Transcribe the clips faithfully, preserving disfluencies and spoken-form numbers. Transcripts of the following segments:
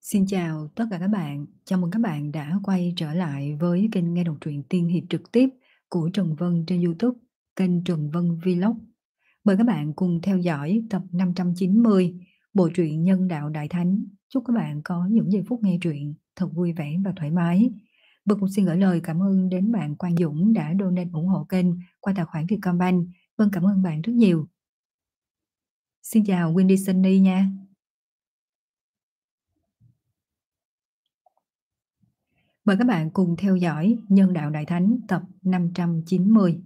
Xin chào tất cả các bạn, chào mừng các bạn đã quay trở lại với kênh nghe đọc truyện tiên hiệp trực tiếp của Trần Vân trên YouTube, kênh Trần Vân Vlog. Mời các bạn cùng theo dõi tập năm trăm chín mươi bộ truyện Nhân đạo Đại Thánh. Chúc các bạn có những giây phút nghe truyện thật vui vẻ và thoải mái. Vân cũng xin gửi lời cảm ơn đến bạn Quang Dũng đã donate ủng hộ kênh qua tài khoản Vietcombank. Vân cảm ơn bạn rất nhiều. Xin chào Wendy Sunny nha. Mời các bạn cùng theo dõi Nhân đạo Đại Thánh tập năm trăm chín mươi.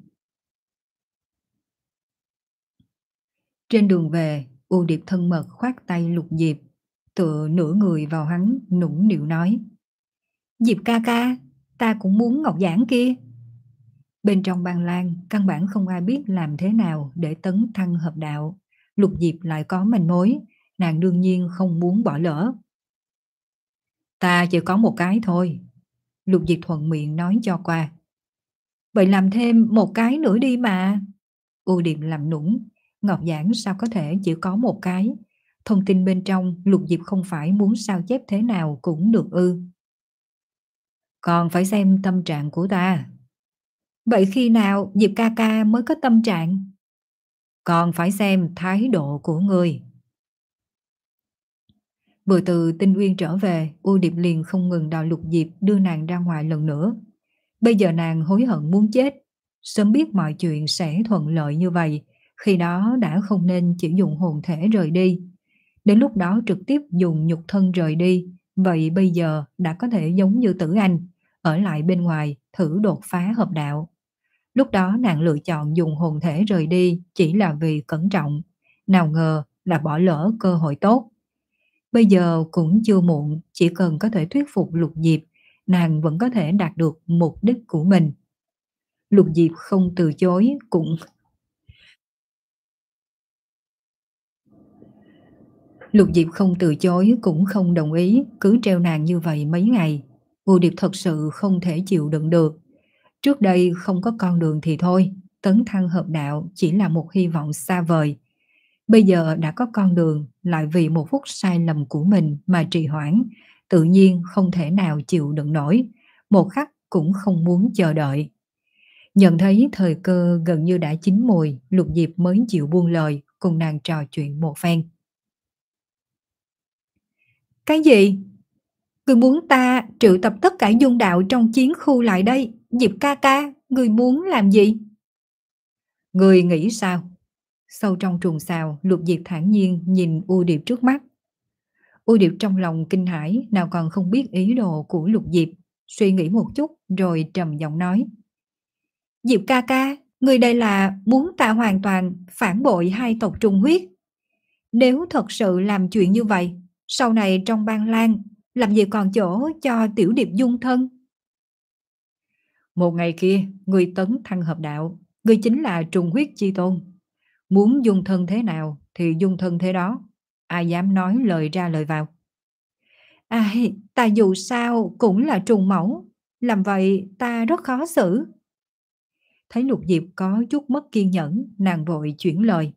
Trên đường về, U Điệp thân mật khoác tay Lục Diệp, tựa nửa người vào hắn, nũng nịu nói: Diệp ca ca, ta cũng muốn ngọc giản kia. Bên trong Ban Lan, căn bản không ai biết làm thế nào để tấn thăng hợp đạo. Lục Diệp lại có manh mối, nàng đương nhiên không muốn bỏ lỡ. Ta chỉ có một cái thôi. Lục Diệp thuận miệng nói cho qua. Vậy làm thêm một cái nữa đi mà. U Điệp làm nũng, ngọc giản sao có thể chỉ có một cái. Thông tin bên trong Lục Diệp không phải muốn sao chép thế nào cũng được ư. Còn phải xem tâm trạng của ta. Vậy khi nào Diệp ca ca mới có tâm trạng? Còn phải xem thái độ của người. Vừa từ Tinh Uyên trở về, U Điệp liền không ngừng đòi Lục Diệp đưa nàng ra ngoài lần nữa. Bây giờ nàng hối hận muốn chết. Sớm biết mọi chuyện sẽ thuận lợi như vậy, khi đó đã không nên chỉ dùng hồn thể rời đi. Đến lúc đó trực tiếp dùng nhục thân rời đi, vậy bây giờ đã có thể giống như Tử Anh, ở lại bên ngoài thử đột phá hợp đạo. Lúc đó nàng lựa chọn dùng hồn thể rời đi chỉ là vì cẩn trọng, nào ngờ là bỏ lỡ cơ hội tốt. Bây giờ cũng chưa muộn, chỉ cần có thể thuyết phục Lục Diệp, nàng vẫn có thể đạt được mục đích của mình. Lục Diệp không từ chối cũng Lục Diệp không từ chối cũng không đồng ý, cứ treo nàng như vậy mấy ngày. U Điệp thật sự không thể chịu đựng được. Trước đây không có con đường thì thôi, tấn thăng hợp đạo chỉ là một hy vọng xa vời. Bây giờ đã có con đường, lại vì một phút sai lầm của mình mà trì hoãn, tự nhiên không thể nào chịu đựng nổi, một khắc cũng không muốn chờ đợi. Nhận thấy thời cơ gần như đã chín mùi, Lục Diệp mới chịu buông lời, cùng nàng trò chuyện một phen. Cái gì? Người muốn ta triệu tập tất cả dung đạo trong chiến khu lại đây? Diệp ca ca, người muốn làm gì? Người nghĩ sao? Sâu trong trùng xào, Lục Diệp thản nhiên nhìn U Điệp trước mắt. U Điệp trong lòng kinh hãi, nào còn không biết ý đồ của Lục Diệp, suy nghĩ một chút rồi trầm giọng nói. Diệp ca ca, người đây là muốn ta hoàn toàn phản bội hai tộc trùng huyết. Nếu thật sự làm chuyện như vậy, sau này trong Ban Lan làm gì còn chỗ cho Tiểu Điệp dung thân? Một ngày kia, người tấn thăng hợp đạo, người chính là trùng huyết chi tôn. Muốn dung thân thế nào thì dung thân thế đó. Ai dám nói lời ra lời vào. Ai, ta dù sao cũng là trùng mẫu, làm vậy ta rất khó xử. Thấy Lục Diệp có chút mất kiên nhẫn, nàng vội chuyển lời.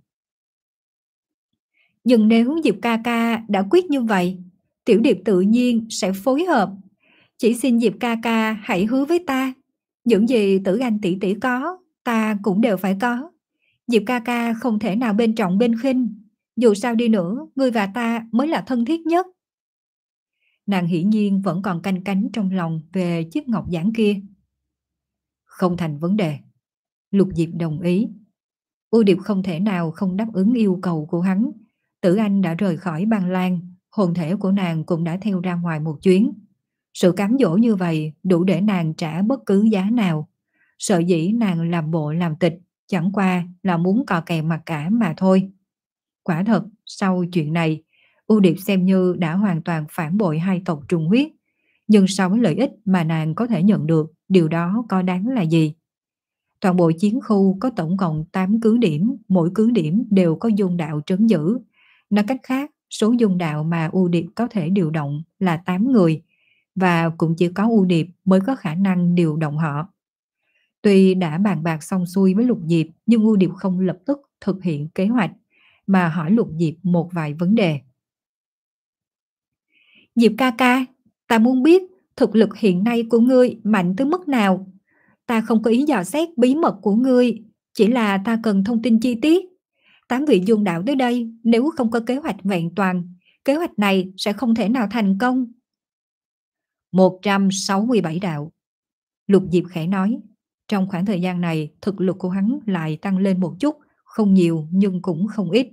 Nhưng nếu Diệp ca ca đã quyết như vậy, Tiểu Điệp tự nhiên sẽ phối hợp. Chỉ xin Diệp ca ca hãy hứa với ta, những gì Tử Anh tỷ tỷ có, ta cũng đều phải có. Diệp ca ca không thể nào bên trọng bên khinh. Dù sao đi nữa, ngươi và ta mới là thân thiết nhất. Nàng hiển nhiên vẫn còn canh cánh trong lòng về chiếc ngọc giản kia. Không thành vấn đề. Lục Diệp đồng ý. U Điệp không thể nào không đáp ứng yêu cầu của hắn. Tử Anh đã rời khỏi Ban Lan, hồn thể của nàng cũng đã theo ra ngoài một chuyến. Sự cám dỗ như vậy đủ để nàng trả bất cứ giá nào. Sợ dĩ nàng làm bộ làm tịch, chẳng qua là muốn cò kè mặt cả mà thôi. Quả thật, sau chuyện này, U Điệp xem như đã hoàn toàn phản bội hai tộc trùng huyết. Nhưng so với lợi ích mà nàng có thể nhận được, điều đó có đáng là gì? Toàn bộ chiến khu có tổng cộng tám cứ điểm, mỗi cứ điểm đều có dung đạo trấn giữ. Nói cách khác, số dung đạo mà U Điệp có thể điều động là tám người, và cũng chỉ có U Điệp mới có khả năng điều động họ. Tuy đã bàn bạc xong xuôi với Lục Diệp, nhưng U Điệp không lập tức thực hiện kế hoạch, mà hỏi Lục Diệp một vài vấn đề. Diệp ca ca, ta muốn biết thực lực hiện nay của ngươi mạnh tới mức nào. Ta không có ý dò xét bí mật của ngươi, chỉ là ta cần thông tin chi tiết. Tám vị dung đạo tới đây, nếu không có kế hoạch vẹn toàn, kế hoạch này sẽ không thể nào thành công. một trăm sáu mươi bảy đạo. Lục Diệp khẽ nói. Trong khoảng thời gian này, thực lực của hắn lại tăng lên một chút, không nhiều nhưng cũng không ít.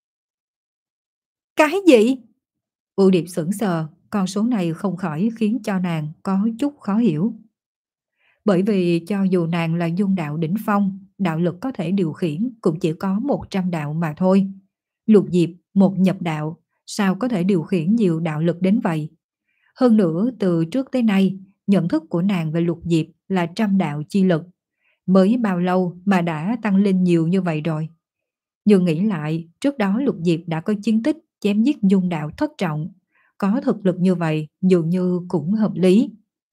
Cái gì? U Điệp sững sờ, con số này không khỏi khiến cho nàng có chút khó hiểu. Bởi vì cho dù nàng là dung đạo đỉnh phong, đạo lực có thể điều khiển cũng chỉ có một trăm đạo mà thôi. Lục Diệp, một nhập đạo, sao có thể điều khiển nhiều đạo lực đến vậy? Hơn nữa, từ trước tới nay, nhận thức của nàng về Lục Diệp là trăm đạo chi lực. Mới bao lâu mà đã tăng lên nhiều như vậy rồi? Nhưng nghĩ lại, trước đó Lục Diệp đã có chiến tích chém giết dung đạo thất trọng. Có thực lực như vậy dường như cũng hợp lý.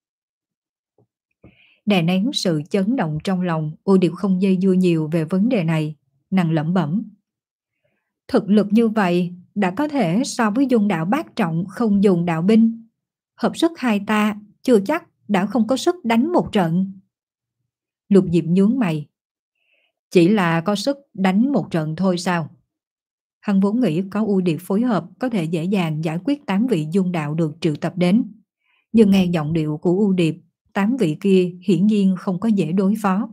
Đè nén sự chấn động trong lòng, U Điệp không dây dưa nhiều về vấn đề này. Nàng lẩm bẩm. Thực lực như vậy đã có thể so với dung đạo bát trọng không dùng đạo binh. Hợp sức hai ta chưa chắc đã không có sức đánh một trận. Lục Diệp nhướng mày. Chỉ là có sức đánh một trận thôi sao? Hắn vốn nghĩ có U Điệp phối hợp có thể dễ dàng giải quyết tám vị dung đạo được triệu tập đến. Nhưng nghe giọng điệu của U Điệp, tám vị kia hiển nhiên không có dễ đối phó.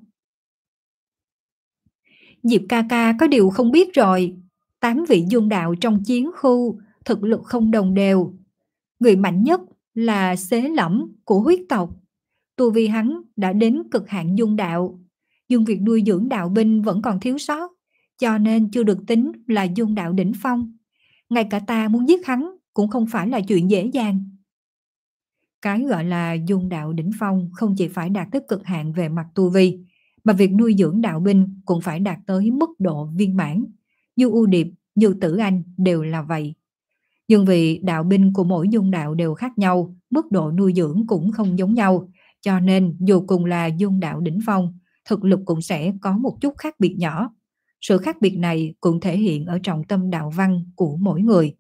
Diệp ca ca có điều không biết rồi. Tám vị dung đạo trong chiến khu thực lực không đồng đều. Người mạnh nhất là Xế Lẫm của huyết tộc. Tu vi hắn đã đến cực hạn dung đạo. Nhưng việc nuôi dưỡng đạo binh vẫn còn thiếu sót, cho nên chưa được tính là dung đạo đỉnh phong. Ngay cả ta muốn giết hắn cũng không phải là chuyện dễ dàng. Cái gọi là dung đạo đỉnh phong không chỉ phải đạt tới cực hạn về mặt tu vi, mà việc nuôi dưỡng đạo binh cũng phải đạt tới mức độ viên mãn. Như U Điệp, như Tử Anh đều là vậy. Nhưng vì đạo binh của mỗi dung đạo đều khác nhau, mức độ nuôi dưỡng cũng không giống nhau, cho nên dù cùng là dung đạo đỉnh phong, thực lực cũng sẽ có một chút khác biệt nhỏ. Sự khác biệt này cũng thể hiện ở trọng tâm đạo văn của mỗi người.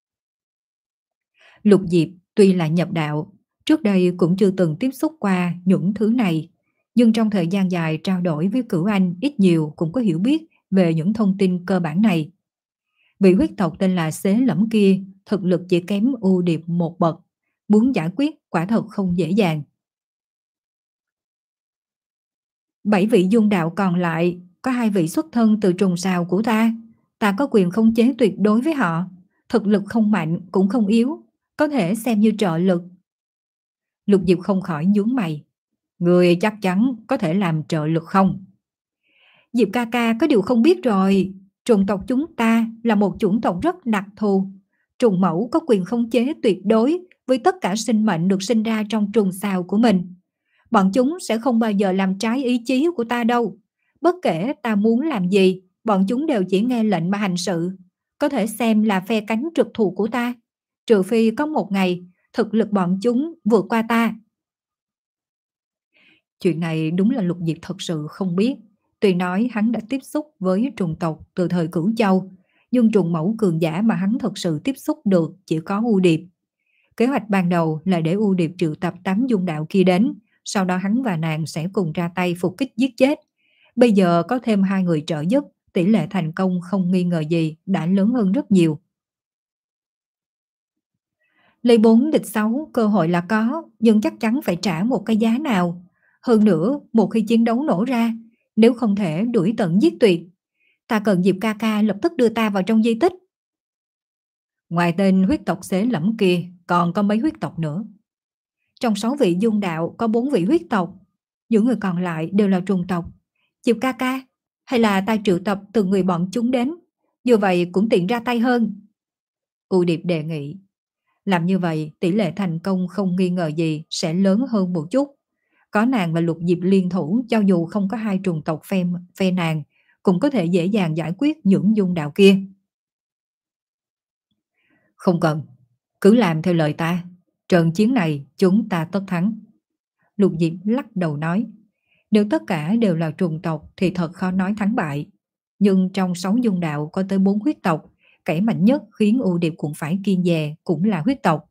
Lục Diệp tuy là nhập đạo, trước đây cũng chưa từng tiếp xúc qua những thứ này, nhưng trong thời gian dài trao đổi với Cửu Anh ít nhiều cũng có hiểu biết về những thông tin cơ bản này. Vị huyết tộc tên là Xế Lẫm kia, thực lực chỉ kém U Điệp một bậc, muốn giải quyết quả thật không dễ dàng. Bảy vị dung đạo còn lại, có hai vị xuất thân từ trùng sào của ta, ta có quyền khống chế tuyệt đối với họ, thực lực không mạnh cũng không yếu, có thể xem như trợ lực. Lục Diệp không khỏi nhướng mày. Người chắc chắn có thể làm trợ lực không? Diệp ca ca có điều không biết rồi. Trùng tộc chúng ta là một chủng tộc rất đặc thù. Trùng mẫu có quyền khống chế tuyệt đối với tất cả sinh mệnh được sinh ra trong trùng sào của mình. Bọn chúng sẽ không bao giờ làm trái ý chí của ta đâu. Bất kể ta muốn làm gì, bọn chúng đều chỉ nghe lệnh mà hành sự. Có thể xem là phe cánh trực thuộc của ta. Trừ phi có một ngày, thực lực bọn chúng vượt qua ta. Chuyện này đúng là Lục Diệp thật sự không biết. Tuy nói hắn đã tiếp xúc với trùng tộc từ thời Cửu Châu, nhưng trùng mẫu cường giả mà hắn thật sự tiếp xúc được chỉ có U Điệp. Kế hoạch ban đầu là để U Điệp triệu tập tám dung đạo kia đến, sau đó hắn và nàng sẽ cùng ra tay phục kích giết chết. Bây giờ có thêm hai người trợ giúp, tỷ lệ thành công không nghi ngờ gì đã lớn hơn rất nhiều. Lấy bốn địch sáu cơ hội là có, nhưng chắc chắn phải trả một cái giá nào. Hơn nữa, một khi chiến đấu nổ ra, nếu không thể đuổi tận giết tuyệt, ta cần Diệp ca ca lập tức đưa ta vào trong di tích. Ngoài tên huyết tộc Xế Lẫm kia, còn có mấy huyết tộc nữa. Trong sáu vị dung đạo có bốn vị huyết tộc, những người còn lại đều là trùng tộc. Diệp ca ca, hay là ta triệu tập từng người bọn chúng đến, như vậy cũng tiện ra tay hơn. U Điệp đề nghị. Làm như vậy, tỷ lệ thành công không nghi ngờ gì sẽ lớn hơn một chút. Có nàng và Lục Diệp liên thủ, cho dù không có hai trùng tộc phe, phe nàng, cũng có thể dễ dàng giải quyết những dung đạo kia. Không cần, cứ làm theo lời ta. Trận chiến này chúng ta tất thắng. Lục Diệp lắc đầu nói. Nếu tất cả đều là trùng tộc thì thật khó nói thắng bại. Nhưng trong sáu dung đạo có tới bốn huyết tộc, kẻ mạnh nhất khiến U Điệp cũng phải kiêng dè cũng là huyết tộc.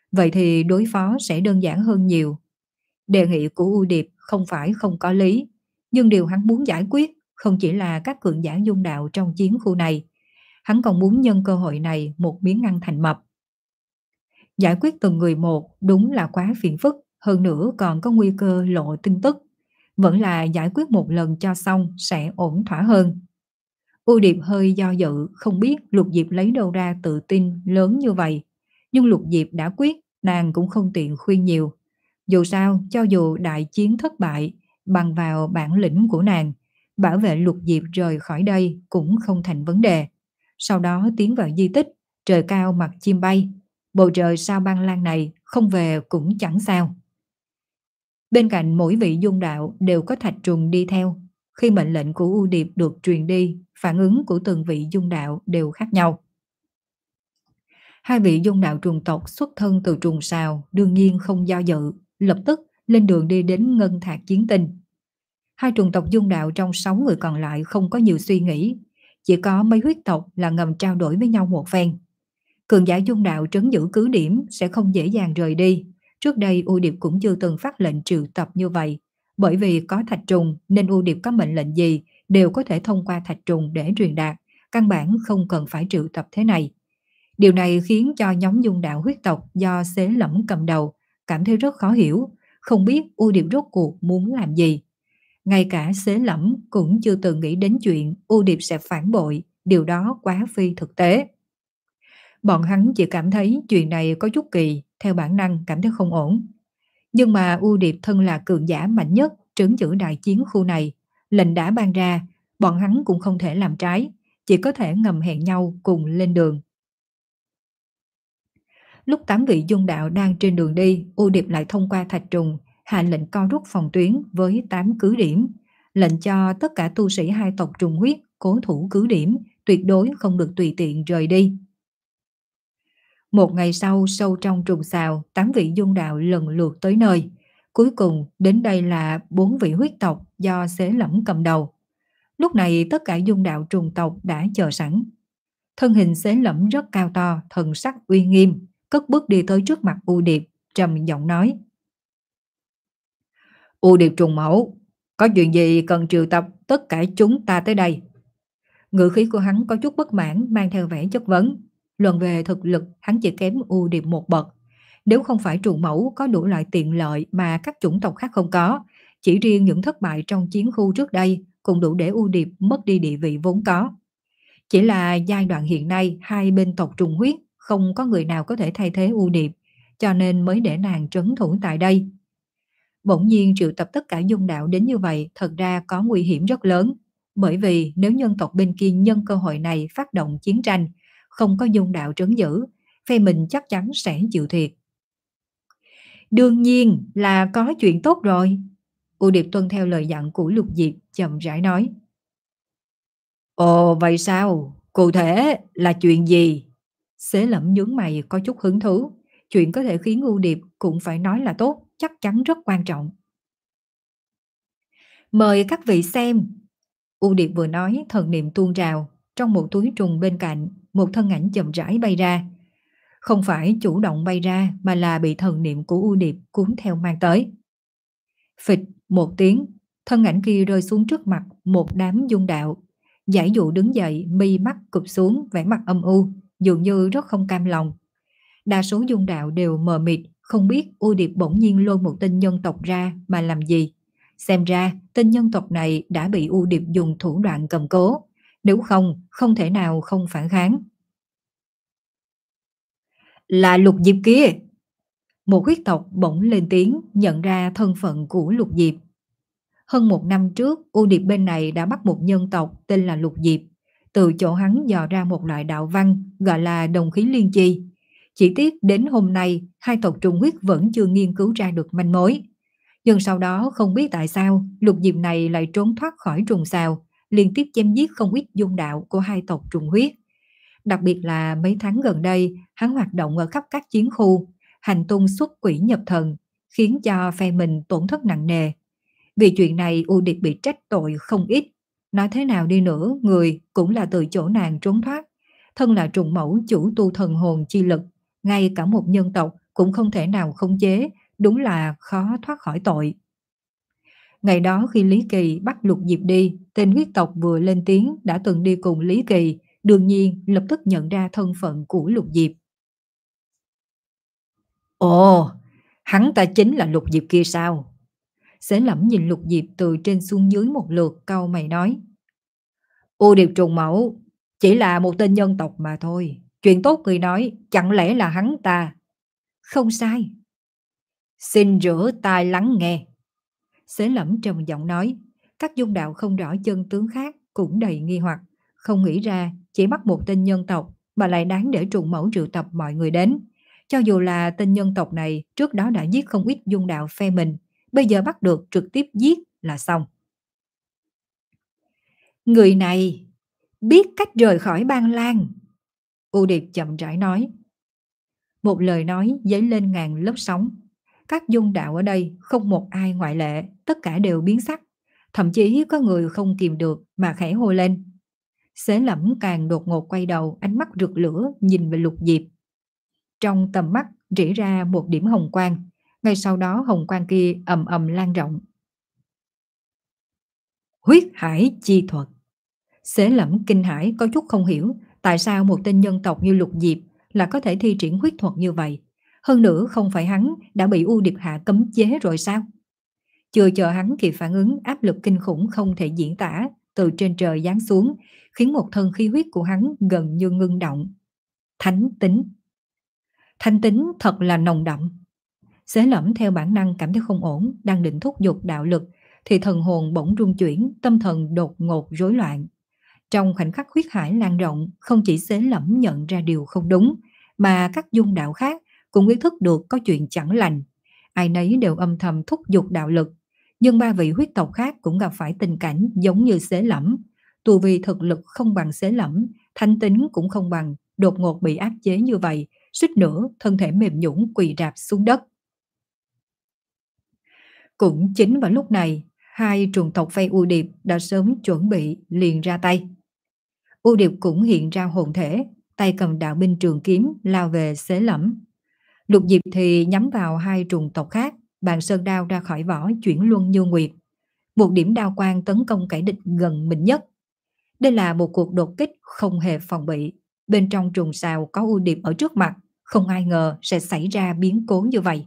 vậy thì đối phó sẽ đơn giản hơn nhiều. Đề nghị của U Điệp không phải không có lý, nhưng điều hắn muốn giải quyết không chỉ là các cường giả dung đạo trong chiến khu này, hắn còn muốn nhân cơ hội này một miếng ăn thành mập. Giải quyết từng người một đúng là quá phiền phức, hơn nữa còn có nguy cơ lộ tin tức. Vẫn là giải quyết một lần cho xong sẽ ổn thỏa hơn. U Điệp hơi do dự, không biết Lục Diệp lấy đâu ra tự tin lớn như vậy. Nhưng Lục Diệp đã quyết, nàng cũng không tiện khuyên nhiều. Dù sao, cho dù đại chiến thất bại, bằng vào bản lĩnh của nàng, bảo vệ Lục Diệp rời khỏi đây cũng không thành vấn đề. Sau đó tiến vào di tích, trời cao mặt chim bay. Bầu trời sao băng lan này không về cũng chẳng sao. Bên cạnh mỗi vị dung đạo đều có thạch trùng đi theo. Khi mệnh lệnh của U Điệp được truyền đi, phản ứng của từng vị dung đạo đều khác nhau. Hai vị dung đạo trùng tộc xuất thân từ trùng sào đương nhiên không do dự, lập tức lên đường đi đến ngân thạc chiến tinh. Hai trùng tộc dung đạo trong sáu người còn lại không có nhiều suy nghĩ, chỉ có mấy huyết tộc là ngầm trao đổi với nhau một phen. Cường giả dung đạo trấn giữ cứ điểm sẽ không dễ dàng rời đi. Trước đây U Điệp cũng chưa từng phát lệnh triệu tập như vậy, bởi vì có thạch trùng nên U Điệp có mệnh lệnh gì đều có thể thông qua thạch trùng để truyền đạt, căn bản không cần phải triệu tập thế này. Điều này khiến cho nhóm dung đạo huyết tộc do Xế Lẫm cầm đầu cảm thấy rất khó hiểu, không biết U Điệp rốt cuộc muốn làm gì. Ngay cả Xế Lẫm cũng chưa từng nghĩ đến chuyện U Điệp sẽ phản bội, điều đó quá phi thực tế. Bọn hắn chỉ cảm thấy chuyện này có chút kỳ, theo bản năng cảm thấy không ổn. Nhưng mà U Điệp thân là cường giả mạnh nhất trấn giữ đại chiến khu này, lệnh đã ban ra, bọn hắn cũng không thể làm trái, chỉ có thể ngầm hẹn nhau cùng lên đường. Lúc tám vị dung đạo đang trên đường đi, U Điệp lại thông qua thạch trùng, hạ lệnh co rút phòng tuyến với tám cứ điểm, lệnh cho tất cả tu sĩ hai tộc trùng huyết cố thủ cứ điểm, tuyệt đối không được tùy tiện rời đi. Một ngày sau, sâu trong trùng xào, tám vị dung đạo lần lượt tới nơi. Cuối cùng, đến đây là bốn vị huyết tộc do Xế Lẫm cầm đầu. Lúc này tất cả dung đạo trùng tộc đã chờ sẵn. Thân hình Xế Lẫm rất cao to, thần sắc uy nghiêm, cất bước đi tới trước mặt U Điệp, trầm giọng nói. U Điệp trùng mẫu, có chuyện gì cần triệu tập tất cả chúng ta tới đây? Ngữ khí của hắn có chút bất mãn, mang theo vẻ chất vấn. Luận về thực lực, hắn chỉ kém U Điệp một bậc. Nếu không phải trùng mẫu có đủ loại tiện lợi mà các chủng tộc khác không có, chỉ riêng những thất bại trong chiến khu trước đây cũng đủ để U Điệp mất đi địa vị vốn có. Chỉ là giai đoạn hiện nay hai bên tộc trùng huyết không có người nào có thể thay thế U Điệp, cho nên mới để nàng trấn thủ tại đây. Bỗng nhiên triệu tập tất cả dung đạo đến như vậy thật ra có nguy hiểm rất lớn, bởi vì nếu nhân tộc bên kia nhân cơ hội này phát động chiến tranh, không có dung đạo trấn giữ, phe mình chắc chắn sẽ chịu thiệt. Đương nhiên là có chuyện tốt rồi. U Điệp tuân theo lời dặn của Lục Diệp, chậm rãi nói. Ồ vậy sao? Cụ thể là chuyện gì? Xế Lẫm nhướng mày có chút hứng thú. Chuyện có thể khiến U Điệp cũng phải nói là tốt, chắc chắn rất quan trọng. Mời các vị xem. U Điệp vừa nói, thần niệm tuôn trào. Trong một túi trùng bên cạnh, một thân ảnh chậm rãi bay ra. Không phải chủ động bay ra, mà là bị thần niệm của U Điệp cuốn theo mang tới. Phịch một tiếng, thân ảnh kia rơi xuống trước mặt một đám dung đạo. Giải dụ đứng dậy, mi mắt cụp xuống, vẻ mặt âm u, dường như rất không cam lòng. Đa số dung đạo đều mờ mịt, không biết U Điệp bỗng nhiên lôi một tên nhân tộc ra mà làm gì. Xem ra tên nhân tộc này đã bị U Điệp dùng thủ đoạn cầm cố, nếu không, không thể nào không phản kháng. Là Lục Diệp kia. Một huyết tộc bỗng lên tiếng, nhận ra thân phận của Lục Diệp. Hơn một năm trước, U Điệp bên này đã bắt một nhân tộc tên là Lục Diệp, từ chỗ hắn dò ra một loại đạo văn gọi là đồng khí liên chi. Chỉ tiếc đến hôm nay, hai tộc trùng huyết vẫn chưa nghiên cứu ra được manh mối. Nhưng sau đó không biết tại sao, Lục Diệp này lại trốn thoát khỏi trùng xào, liên tiếp chém giết không ít dung đạo của hai tộc trùng huyết. Đặc biệt là mấy tháng gần đây, hắn hoạt động ở khắp các chiến khu, hành tung xuất quỷ nhập thần, khiến cho phe mình tổn thất nặng nề. Vì chuyện này U Điệp bị trách tội không ít. Nói thế nào đi nữa, người cũng là từ chỗ nàng trốn thoát. Thân là trùng mẫu chủ tu thần hồn chi lực, ngay cả một nhân tộc cũng không thể nào khống chế, đúng là khó thoát khỏi tội. Ngày đó khi Lý Kỳ bắt Lục Diệp đi, tên huyết tộc vừa lên tiếng đã từng đi cùng Lý Kỳ, đương nhiên lập tức nhận ra thân phận của Lục Diệp. Ồ, hắn ta chính là Lục Diệp kia sao? Xế Lẫm nhìn Lục Diệp từ trên xuống dưới một lượt, cau mày nói. U Điệp trùng mẫu, chỉ là một tên nhân tộc mà thôi. Chuyện tốt người nói, chẳng lẽ là hắn ta? Không sai. Xin rửa tai lắng nghe. Xế Lẫm trầm giọng nói. Các dung đạo không rõ chân tướng khác cũng đầy nghi hoặc, không nghĩ ra chỉ bắt một tên nhân tộc mà lại đáng để trùng mẫu triệu tập mọi người đến. Cho dù là tên nhân tộc này trước đó đã giết không ít dung đạo phe mình, bây giờ bắt được trực tiếp giết là xong. Người này biết cách rời khỏi Ban Lan. U Điệp chậm rãi nói. Một lời nói dấy lên ngàn lớp sóng. Các dung đạo ở đây không một ai ngoại lệ, tất cả đều biến sắc. Thậm chí có người không kìm được mà khẽ hô lên. Xế Lẫm càng đột ngột quay đầu, ánh mắt rực lửa nhìn về Lục Diệp. Trong tầm mắt rỉ ra một điểm hồng quang, ngay sau đó hồng quang kia ầm ầm lan rộng. Huyết hải chi thuật. Xế Lẫm kinh hãi có chút không hiểu tại sao một tên nhân tộc như Lục Diệp là có thể thi triển huyết thuật như vậy. Hơn nữa không phải hắn đã bị U Điệp hạ cấm chế rồi sao? Chưa chờ hắn kịp phản ứng, áp lực kinh khủng không thể diễn tả từ trên trời giáng xuống, khiến một thân khí huyết của hắn gần như ngưng động. Thánh tính. Thánh tính thật là nồng đậm. Xế Lẫm theo bản năng cảm thấy không ổn, đang định thúc giục đạo lực thì thần hồn bỗng rung chuyển, tâm thần đột ngột rối loạn. Trong khoảnh khắc huyết hải lan rộng, không chỉ Xế Lẫm nhận ra điều không đúng, mà các dung đạo khác cũng ý thức được có chuyện chẳng lành. Ai nấy đều âm thầm thúc giục đạo lực, nhưng ba vị huyết tộc khác cũng gặp phải tình cảnh giống như Xế Lẫm. Tu vi thực lực không bằng Xế Lẫm, thanh tính cũng không bằng, đột ngột bị áp chế như vậy, suýt nữa thân thể mềm nhũn quỳ rạp xuống đất. Cũng chính vào lúc này, hai trùng tộc phe U Điệp đã sớm chuẩn bị liền ra tay. U Điệp cũng hiện ra hồn thể, tay cầm đạo binh trường kiếm lao về Xế Lẫm. Lục Diệp thì nhắm vào hai trùng tộc khác, bàn sơn đao ra khỏi vỏ chuyển luân như nguyệt. Một điểm đao quang tấn công kẻ địch gần mình nhất. Đây là một cuộc đột kích không hề phòng bị. Bên trong trùng sào có U Điệp ở trước mặt, không ai ngờ sẽ xảy ra biến cố như vậy.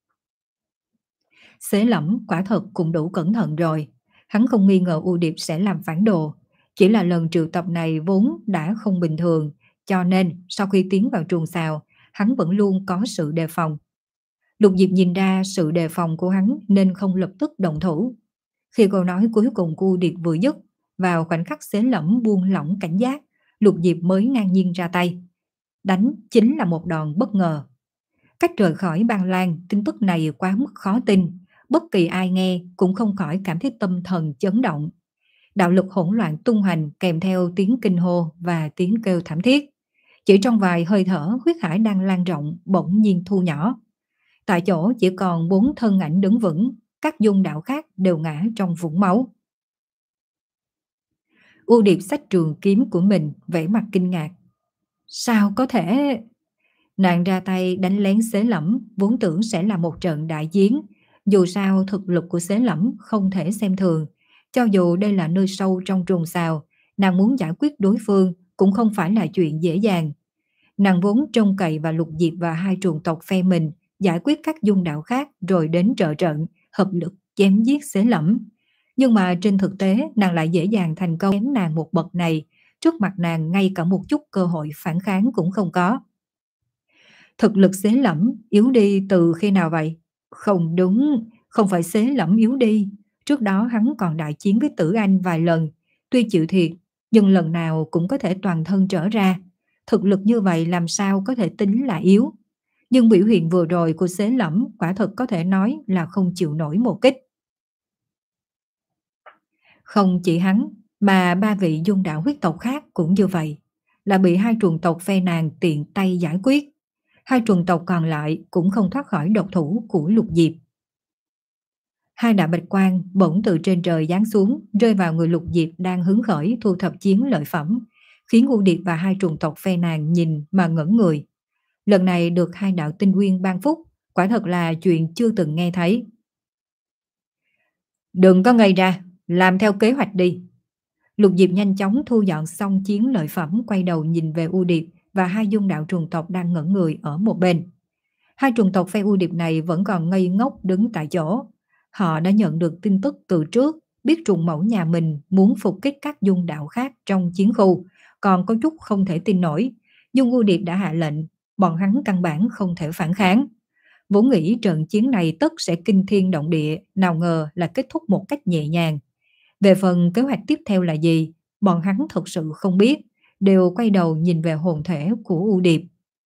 Xế Lẫm quả thật cũng đủ cẩn thận rồi. Hắn không nghi ngờ U Điệp sẽ làm phản đồ. Chỉ là lần triệu tập này vốn đã không bình thường, cho nên sau khi tiến vào trùng sào, hắn vẫn luôn có sự đề phòng. Lục Diệp nhìn ra sự đề phòng của hắn nên không lập tức động thủ. Khi câu nói cuối cùng của U Điệp vừa dứt, vào khoảnh khắc Xế Lẫm buông lỏng cảnh giác, Lục Diệp mới ngang nhiên ra tay. Đánh chính là một đòn bất ngờ. Cách rời khỏi Ban Lan, tin tức này quá mức khó tin. Bất kỳ ai nghe cũng không khỏi cảm thấy tâm thần chấn động. Đạo lực hỗn loạn tung hành kèm theo tiếng kinh hô và tiếng kêu thảm thiết. Chỉ trong vài hơi thở, huyết hải đang lan rộng bỗng nhiên thu nhỏ. Tại chỗ chỉ còn bốn thân ảnh đứng vững, các dung đạo khác đều ngã trong vũng máu. U Điệp xách trường kiếm của mình, vẻ mặt kinh ngạc. Sao có thể? Nàng ra tay đánh lén Xế Lẫm, vốn tưởng sẽ là một trận đại chiến. Dù sao thực lực của Xế Lẫm không thể xem thường. Cho dù đây là nơi sâu trong trùng sào, nàng muốn giải quyết đối phương cũng không phải là chuyện dễ dàng. Nàng vốn trông cậy vào Lục Diệp và hai trùng tộc phe mình giải quyết các dung đạo khác rồi đến trợ trận, hợp lực chém giết Xế Lẫm. Nhưng mà trên thực tế nàng lại dễ dàng thành công chém nàng một bậc này, trước mặt nàng ngay cả một chút cơ hội phản kháng cũng không có. Thực lực Xế Lẫm yếu đi từ khi nào vậy? Không đúng, không phải Xế Lẫm yếu đi. Trước đó hắn còn đại chiến với Tử Anh vài lần, tuy chịu thiệt, nhưng lần nào cũng có thể toàn thân trở ra. Thực lực như vậy làm sao có thể tính là yếu. Nhưng biểu hiện vừa rồi của Xế Lẫm quả thật có thể nói là không chịu nổi một kích. Không chỉ hắn, mà ba vị dung đạo huyết tộc khác cũng như vậy, là bị hai truồng tộc phe nàng tiện tay giải quyết. Hai truồng tộc còn lại cũng không thoát khỏi độc thủ của Lục Diệp. Hai đạo bạch quang bỗng từ trên trời giáng xuống, rơi vào người Lục Diệp đang hứng khởi thu thập chiến lợi phẩm, khiến U Điệp và hai truồng tộc phe nàng nhìn mà ngẩn người. Lần này được hai đạo tinh nguyên ban phúc, quả thật là chuyện chưa từng nghe thấy. Đừng có ngây ra, làm theo kế hoạch đi. Lục Diệp nhanh chóng thu dọn xong chiến lợi phẩm, quay đầu nhìn về U Điệp và hai dung đạo trùng tộc đang ngẩn người ở một bên. Hai trùng tộc phe U Điệp này vẫn còn ngây ngốc đứng tại chỗ. Họ đã nhận được tin tức từ trước, biết trùng mẫu nhà mình muốn phục kích các dung đạo khác trong chiến khu, còn có chút không thể tin nổi. Nhưng U Điệp đã hạ lệnh, bọn hắn căn bản không thể phản kháng. Vốn nghĩ trận chiến này tất sẽ kinh thiên động địa, nào ngờ là kết thúc một cách nhẹ nhàng. Về phần kế hoạch tiếp theo là gì, bọn hắn thật sự không biết, đều quay đầu nhìn về hồn thể của U Điệp.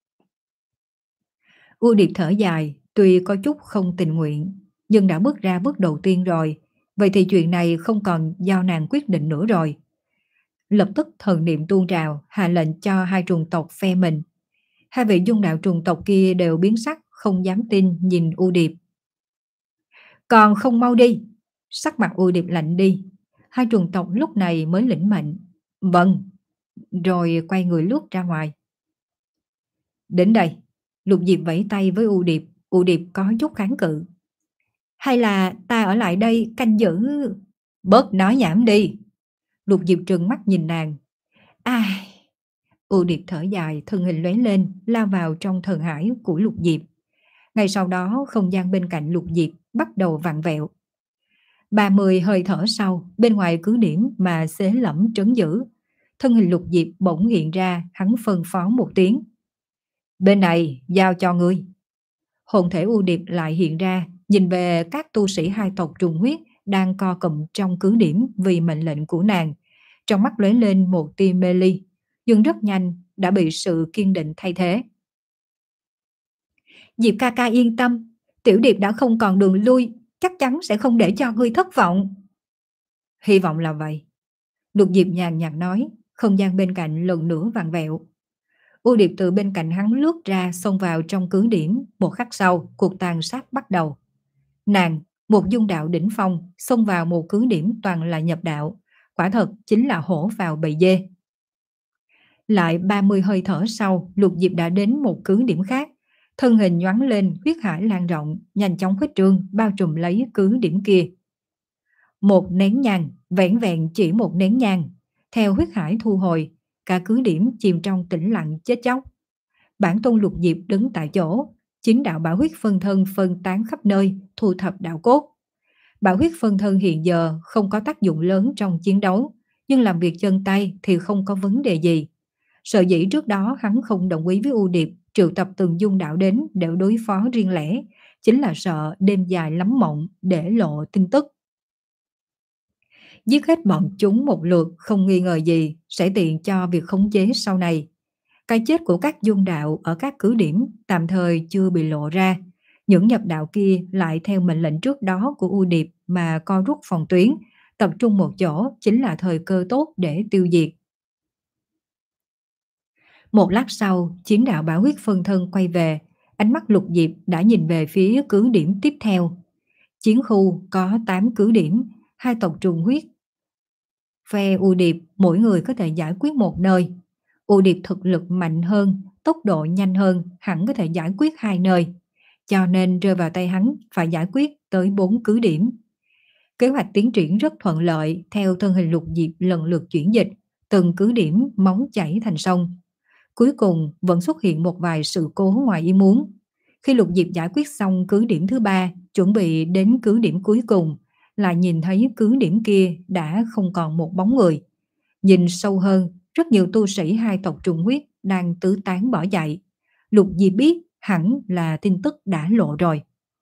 U Điệp thở dài, tuy có chút không tình nguyện, nhưng đã bước ra bước đầu tiên rồi, vậy thì chuyện này không còn do nàng quyết định nữa rồi. Lập tức thần niệm tuôn trào, hạ lệnh cho hai trùng tộc phe mình. Hai vị dung đạo trùng tộc kia đều biến sắc, không dám tin nhìn U Điệp. Còn không mau đi! Sắc mặt U Điệp lạnh đi. Hai trùng tộc lúc này mới lĩnh mệnh. Vâng. Rồi quay người lướt ra ngoài. Đến đây, Lục Diệp vẫy tay với U Điệp. U Điệp có chút kháng cự. Hay là ta ở lại đây canh giữ? Bớt nói nhảm đi. Lục Diệp trừng mắt nhìn nàng. Ai... U Điệp thở dài, thân hình lóe lên, lao vào trong thần hải của Lục Diệp. Ngay sau đó, không gian bên cạnh Lục Diệp bắt đầu vặn vẹo. ba mươi hơi thở sau, bên ngoài cứ điểm mà xế lẫm trấn giữ. Thân hình Lục Diệp bỗng hiện ra, hắn phân phó một tiếng. Bên này, giao cho ngươi. Hồn thể U Điệp lại hiện ra, nhìn về các tu sĩ hai tộc trùng huyết đang co cụm trong cứ điểm vì mệnh lệnh của nàng. Trong mắt lóe lên một tia mê ly, nhưng rất nhanh đã bị sự kiên định thay thế. Diệp ca ca yên tâm, Tiểu Điệp đã không còn đường lui, chắc chắn sẽ không để cho ngươi thất vọng. Hy vọng là vậy. Lục Diệp nhàn nhạt nói, không gian bên cạnh lần nữa vặn vẹo. U Điệp từ bên cạnh hắn lướt ra, xông vào trong cứ điểm. Một khắc sau, cuộc tàn sát bắt đầu. Nàng, một dung đạo đỉnh phong, xông vào một cứ điểm toàn là nhập đạo. Quả thật chính là hổ vào bầy dê. Lại ba mươi hơi thở sau, Lục Diệp đã đến một cứ điểm khác. Thân hình nhoáng lên, huyết hải lan rộng, nhanh chóng khuếch trương, bao trùm lấy cứ điểm kia. Một nén nhang, vẻn vẹn chỉ một nén nhang. Theo huyết hải thu hồi, cả cứ điểm chìm trong tĩnh lặng chết chóc. Bản tôn Lục Diệp đứng tại chỗ, chính đạo bảo huyết phân thân phân tán khắp nơi, thu thập đạo cốt. Bảo huyết phân thân hiện giờ không có tác dụng lớn trong chiến đấu, nhưng làm việc chân tay thì không có vấn đề gì. Sợ dĩ trước đó hắn không đồng ý với U Điệp triệu tập từng dung đạo đến để đối phó riêng lẻ, chính là sợ đêm dài lắm mộng để lộ tin tức. Giết hết bọn chúng một lượt không nghi ngờ gì sẽ tiện cho việc khống chế sau này. Cái chết của các dung đạo ở các cứ điểm tạm thời chưa bị lộ ra. Những nhập đạo kia lại theo mệnh lệnh trước đó của U Điệp mà co rút phòng tuyến, tập trung một chỗ chính là thời cơ tốt để tiêu diệt. Một lát sau, chiến đạo bảo huyết phân thân quay về, ánh mắt Lục Diệp đã nhìn về phía cứ điểm tiếp theo. Chiến khu có tám cứ điểm, hai tộc trùng huyết. Phe U Điệp, mỗi người có thể giải quyết một nơi. U Điệp thực lực mạnh hơn, tốc độ nhanh hơn, hẳn có thể giải quyết hai nơi. Cho nên rơi vào tay hắn phải giải quyết tới bốn cứ điểm. Kế hoạch tiến triển rất thuận lợi, theo thân hình Lục Diệp lần lượt chuyển dịch, từng cứ điểm máu chảy thành sông. Cuối cùng vẫn xuất hiện một vài sự cố ngoài ý muốn. Khi Lục Diệp giải quyết xong cứ điểm thứ ba, chuẩn bị đến cứ điểm cuối cùng, lại nhìn thấy cứ điểm kia đã không còn một bóng người. Nhìn sâu hơn, rất nhiều tu sĩ hai tộc trùng huyết đang tứ tán bỏ chạy. Lục Diệp biết hẳn là tin tức đã lộ rồi.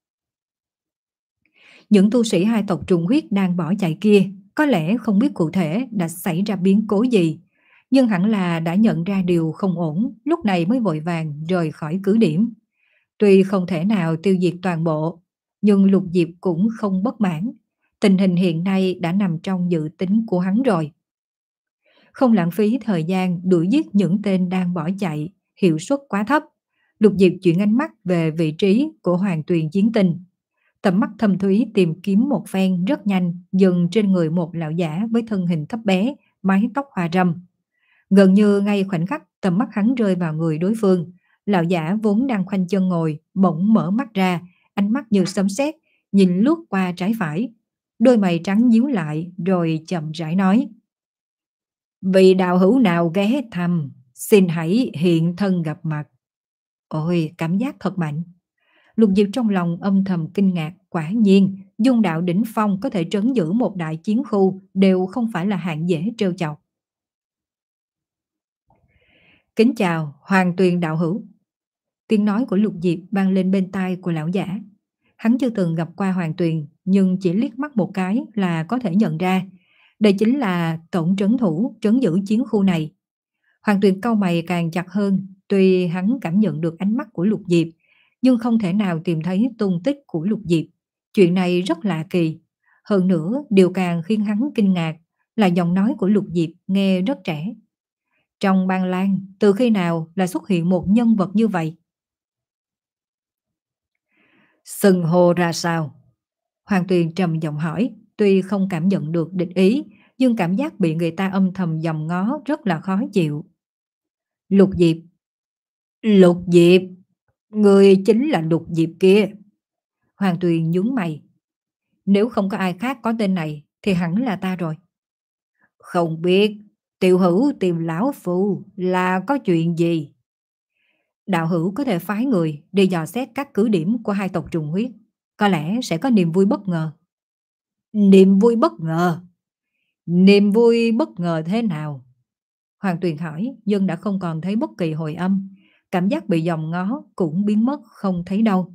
Những tu sĩ hai tộc trùng huyết đang bỏ chạy kia có lẽ không biết cụ thể đã xảy ra biến cố gì, nhưng hẳn là đã nhận ra điều không ổn, lúc này mới vội vàng rời khỏi cứ điểm. Tuy không thể nào tiêu diệt toàn bộ, nhưng Lục Diệp cũng không bất mãn. Tình hình hiện nay đã nằm trong dự tính của hắn rồi. Không lãng phí thời gian đuổi giết những tên đang bỏ chạy, hiệu suất quá thấp. Lục Diệp chuyển ánh mắt về vị trí của Hoàng Tuyền Chiến Tinh. Tầm mắt thâm thúy tìm kiếm một phen rất nhanh, dừng trên người một lão giả với thân hình thấp bé, mái tóc hoa râm. Gần như ngay khoảnh khắc tầm mắt hắn rơi vào người đối phương, Lão giả vốn đang khoanh chân ngồi, bỗng mở mắt ra, ánh mắt như sấm sét, nhìn lướt qua trái phải. Đôi mày trắng nhíu lại rồi chậm rãi nói. Vị đạo hữu nào ghé thăm, xin hãy hiện thân gặp mặt. Ôi, cảm giác thật mạnh. Lục Diệp trong lòng âm thầm kinh ngạc, quả nhiên, dung đạo đỉnh phong có thể trấn giữ một đại chiến khu đều không phải là hạng dễ trêu chọc. Kính chào, Hoàng Tuyền đạo hữu. Tiếng nói của Lục Diệp vang lên bên tai của lão giả. Hắn chưa từng gặp qua Hoàng Tuyền, nhưng chỉ liếc mắt một cái là có thể nhận ra. Đây chính là tổng trấn thủ trấn giữ chiến khu này. Hoàng Tuyền cau mày càng chặt hơn, tuy hắn cảm nhận được ánh mắt của Lục Diệp, nhưng không thể nào tìm thấy tung tích của Lục Diệp. Chuyện này rất lạ kỳ. Hơn nữa, điều càng khiến hắn kinh ngạc là giọng nói của Lục Diệp nghe rất trẻ. Trong Bang Lang, từ khi nào là xuất hiện một nhân vật như vậy? Xưng hô ra sao? Hoàng Tuyền trầm giọng hỏi, tuy không cảm nhận được địch ý, nhưng cảm giác bị người ta âm thầm dòm ngó rất là khó chịu. Lục Diệp. Lục Diệp, người chính là Lục Diệp kia. Hoàng Tuyền nhướng mày. Nếu không có ai khác có tên này thì hẳn là ta rồi. Không biết, tiểu hữu tìm lão phu là có chuyện gì? Đạo hữu có thể phái người đi dò xét các cứ điểm của hai tộc trùng huyết. Có lẽ sẽ có niềm vui bất ngờ. Niềm vui bất ngờ? Niềm vui bất ngờ thế nào? Hoàng Tuyền hỏi, nhưng đã không còn thấy bất kỳ hồi âm. Cảm giác bị dòm ngó cũng biến mất không thấy đâu.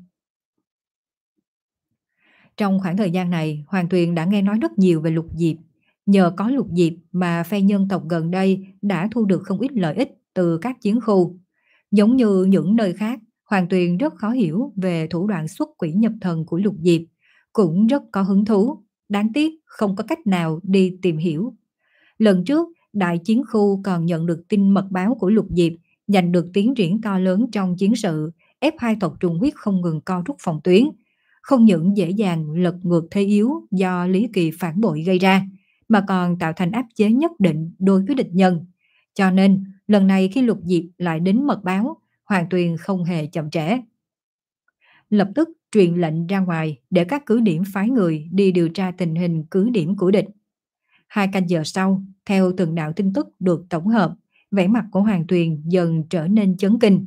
Trong khoảng thời gian này, Hoàng Tuyền đã nghe nói rất nhiều về Lục Diệp. Nhờ có Lục Diệp mà phe nhân tộc gần đây đã thu được không ít lợi ích từ các chiến khu. Giống như những nơi khác, Hoàng Tuyền rất khó hiểu về thủ đoạn xuất quỷ nhập thần của Lục Diệp. Cũng rất có hứng thú, đáng tiếc không có cách nào đi tìm hiểu. Lần trước, đại chiến khu còn nhận được tin mật báo của Lục Diệp, giành được tiến triển to lớn trong chiến sự, ép hai tộc trùng huyết không ngừng co rút phòng tuyến. Không những dễ dàng lật ngược thế yếu do Lý Kỳ phản bội gây ra, mà còn tạo thành áp chế nhất định đối với địch nhân. Cho nên, lần này khi Lục Diệp lại đến mật báo, Hoàng Tuyền không hề chậm trễ. Lập tức truyền lệnh ra ngoài để các cứ điểm phái người đi điều tra tình hình cứ điểm của địch. Hai canh giờ sau, theo từng đạo tin tức được tổng hợp, vẻ mặt của Hoàng Tuyền dần trở nên chấn kinh.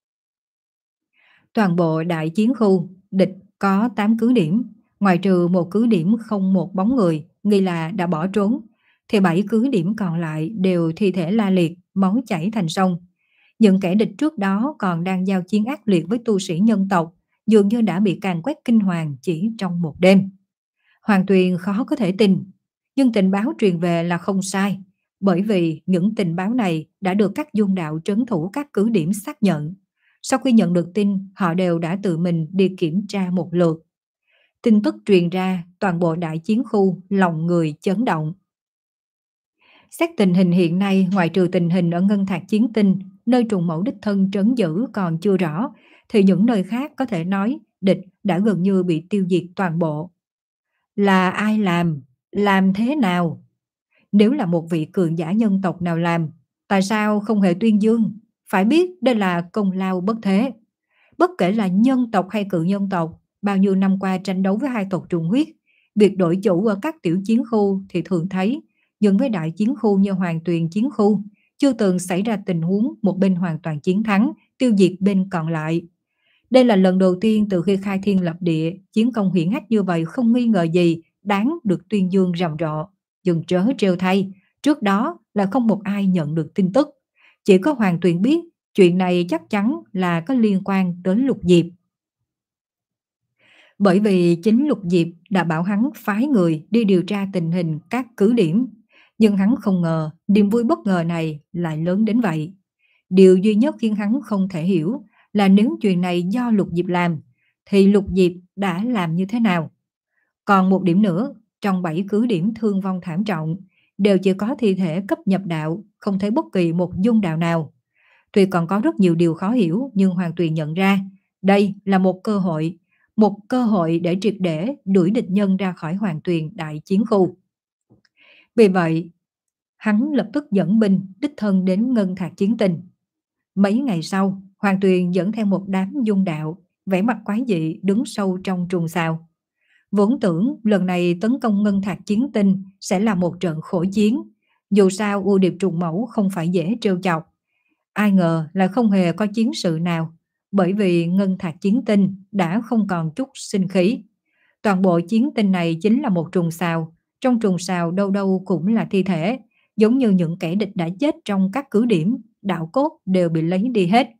Toàn bộ đại chiến khu, địch có tám cứ điểm, ngoài trừ một cứ điểm không một bóng người, nghi là đã bỏ trốn, thì bảy cứ điểm còn lại đều thi thể la liệt, máu chảy thành sông. Những kẻ địch trước đó còn đang giao chiến ác liệt với tu sĩ nhân tộc, dường như đã bị càn quét kinh hoàng chỉ trong một đêm. Hoàng Tuyền khó có thể tin, nhưng tình báo truyền về là không sai, bởi vì những tình báo này đã được các dung đạo trấn thủ các cứ điểm xác nhận. Sau khi nhận được tin, họ đều đã tự mình đi kiểm tra một lượt. Tin tức truyền ra, toàn bộ đại chiến khu lòng người chấn động. Xét tình hình hiện nay, ngoại trừ tình hình ở Ngân Thạc Chiến Tinh, nơi trùng mẫu đích thân trấn giữ còn chưa rõ, thì những nơi khác có thể nói địch đã gần như bị tiêu diệt toàn bộ. Là ai làm? Làm thế nào? Nếu là một vị cường giả nhân tộc nào làm, tại sao không hề tuyên dương? Phải biết đây là công lao bất thế. Bất kể là nhân tộc hay cự nhân tộc, bao nhiêu năm qua tranh đấu với hai tộc trùng huyết, việc đổi chủ ở các tiểu chiến khu thì thường thấy, nhưng với đại chiến khu như Hoàng Tuyền chiến khu, chưa từng xảy ra tình huống một bên hoàn toàn chiến thắng, tiêu diệt bên còn lại. Đây là lần đầu tiên từ khi khai thiên lập địa, chiến công hiển hách như vậy không nghi ngờ gì, đáng được tuyên dương rầm rộ. Nhưng trớ trêu thay, trước đó là không một ai nhận được tin tức. Chỉ có Hoàng Tuyền biết chuyện này chắc chắn là có liên quan tới Lục Diệp. Bởi vì chính Lục Diệp đã bảo hắn phái người đi điều tra tình hình các cứ điểm. Nhưng hắn không ngờ niềm vui bất ngờ này lại lớn đến vậy. Điều duy nhất khiến hắn không thể hiểu là nếu chuyện này do Lục Diệp làm, thì Lục Diệp đã làm như thế nào? Còn một điểm nữa, trong bảy cứ điểm thương vong thảm trọng, đều chỉ có thi thể cấp nhập đạo, không thấy bất kỳ một dung đạo nào. Tuy còn có rất nhiều điều khó hiểu, nhưng Hoàng Tuyền nhận ra, đây là một cơ hội, một cơ hội để triệt để đuổi địch nhân ra khỏi Hoàng Tuyền đại chiến khu. Vì vậy, hắn lập tức dẫn binh đích thân đến Ngân Thạc Chiến Tinh. Mấy ngày sau, Hoàng Tuyền dẫn theo một đám dung đạo, vẻ mặt quái dị đứng sâu trong trùng xào. Vốn tưởng lần này tấn công ngân thạch chiến tinh sẽ là một trận khổ chiến. Dù sao U Điệp trùng mẫu không phải dễ trêu chọc. Ai ngờ là không hề có chiến sự nào, bởi vì ngân thạch chiến tinh đã không còn chút sinh khí. Toàn bộ chiến tinh này chính là một trùng xào, trong trùng xào đâu đâu cũng là thi thể, giống như những kẻ địch đã chết trong các cứ điểm, đạo cốt đều bị lấy đi hết.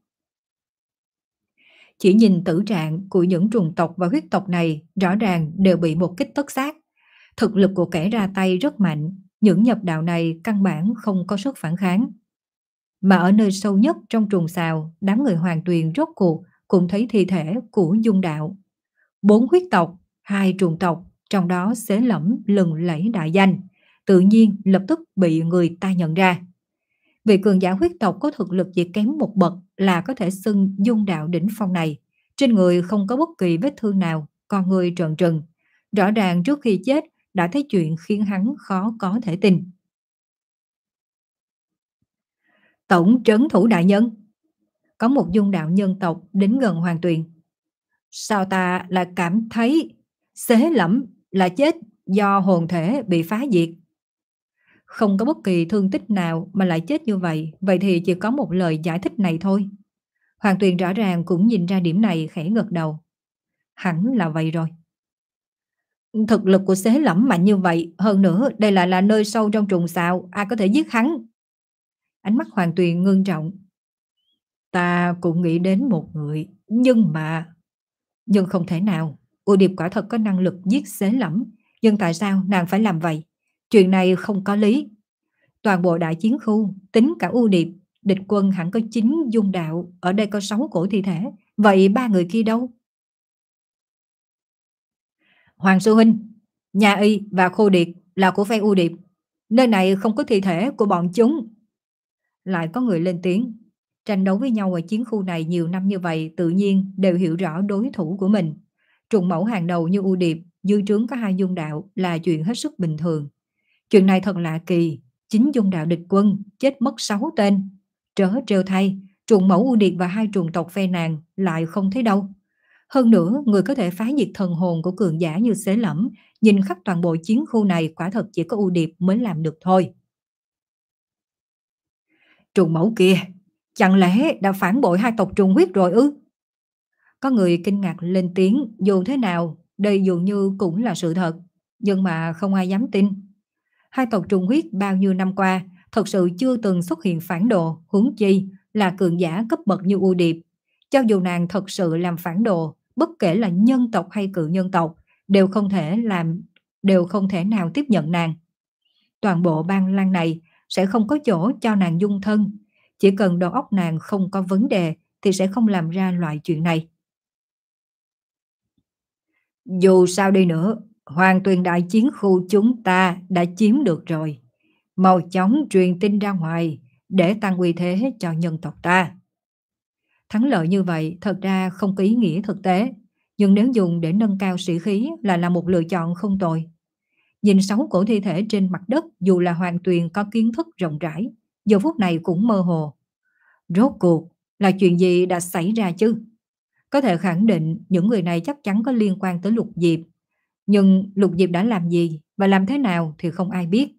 Chỉ nhìn tử trạng của những trùng tộc và huyết tộc này rõ ràng đều bị một kích tất sát. Thực lực của kẻ ra tay rất mạnh, những nhập đạo này căn bản không có sức phản kháng. Mà ở nơi sâu nhất trong trùng xào, đám người Hoàng Tuyền rốt cuộc cũng thấy thi thể của dung đạo. Bốn huyết tộc, hai trùng tộc, trong đó xế lẫm lừng lẫy đại danh, tự nhiên lập tức bị người ta nhận ra. Vị cường giả huyết tộc có thực lực chỉ kém một bậc là có thể xưng dung đạo đỉnh phong này. Trên người không có bất kỳ vết thương nào, con người trợn trừng. Rõ ràng trước khi chết đã thấy chuyện khiến hắn khó có thể tin. Tổng trấn thủ đại nhân. Có một dung đạo nhân tộc đến gần Hoàng Tuyền. Sao ta lại cảm thấy xế lẫm là chết do hồn thể bị phá diệt? Không có bất kỳ thương tích nào mà lại chết như vậy, vậy thì chỉ có một lời giải thích này thôi. Hoàng Tuyền rõ ràng cũng nhìn ra điểm này, khẽ gật đầu. Hẳn là vậy rồi. Thực lực của xế lẫm mạnh như vậy, hơn nữa đây lại là nơi sâu trong trùng xào, ai có thể giết hắn? Ánh mắt Hoàng Tuyền ngưng trọng. Ta cũng nghĩ đến một người, nhưng mà... Nhưng không thể nào, U Điệp quả thật có năng lực giết xế lẫm, nhưng tại sao nàng phải làm vậy? Chuyện này không có lý. Toàn bộ đại chiến khu, tính cả U Điệp, địch quân hẳn có chín dung đạo, ở đây có sáu cổ thi thể, vậy ba người kia đâu? Hoàng sư huynh, Nha Y và Khô Điệp là của phe U Điệp, nơi này không có thi thể của bọn chúng. Lại có người lên tiếng. Tranh đấu với nhau ở chiến khu này nhiều năm như vậy, tự nhiên đều hiểu rõ đối thủ của mình. Trùng mẫu hàng đầu như U Điệp, dư trướng có hai dung đạo là chuyện hết sức bình thường. Chuyện này thật lạ kỳ, chính dung đạo địch quân chết mất sáu tên. Trớ trêu thay, trùng mẫu U Điệp và hai trùng tộc phe nàng lại không thấy đâu. Hơn nữa, người có thể phá diệt thần hồn của cường giả như xế lẫm, nhìn khắp toàn bộ chiến khu này quả thật chỉ có U Điệp mới làm được thôi. Trùng mẫu kia, chẳng lẽ đã phản bội hai tộc trùng huyết rồi ư? Có người kinh ngạc lên tiếng, dù thế nào, đây dường như cũng là sự thật, nhưng mà không ai dám tin. Hai tộc trùng huyết bao nhiêu năm qua thật sự chưa từng xuất hiện phản đồ, huống chi là cường giả cấp bậc như U Điệp. Cho dù nàng thật sự làm phản đồ, bất kể là nhân tộc hay cự nhân tộc, đều không thể làm, đều không thể nào tiếp nhận nàng. Toàn bộ bang lang này sẽ không có chỗ cho nàng dung thân. Chỉ cần đầu óc nàng không có vấn đề thì sẽ không làm ra loại chuyện này. Dù sao đi nữa, Hoàng Tuyền đại chiến khu chúng ta đã chiếm được rồi. Mau chóng truyền tin ra ngoài để tăng uy thế cho nhân tộc ta. Thắng lợi như vậy thật ra không có ý nghĩa thực tế, nhưng nếu dùng để nâng cao sĩ khí là là một lựa chọn không tồi. Nhìn sáu cổ thi thể trên mặt đất, dù là Hoàng Tuyền có kiến thức rộng rãi, giờ phút này cũng mơ hồ. Rốt cuộc là chuyện gì đã xảy ra chứ? Có thể khẳng định những người này chắc chắn có liên quan tới Lục Diệp. Nhưng Lục Diệp đã làm gì và làm thế nào thì không ai biết.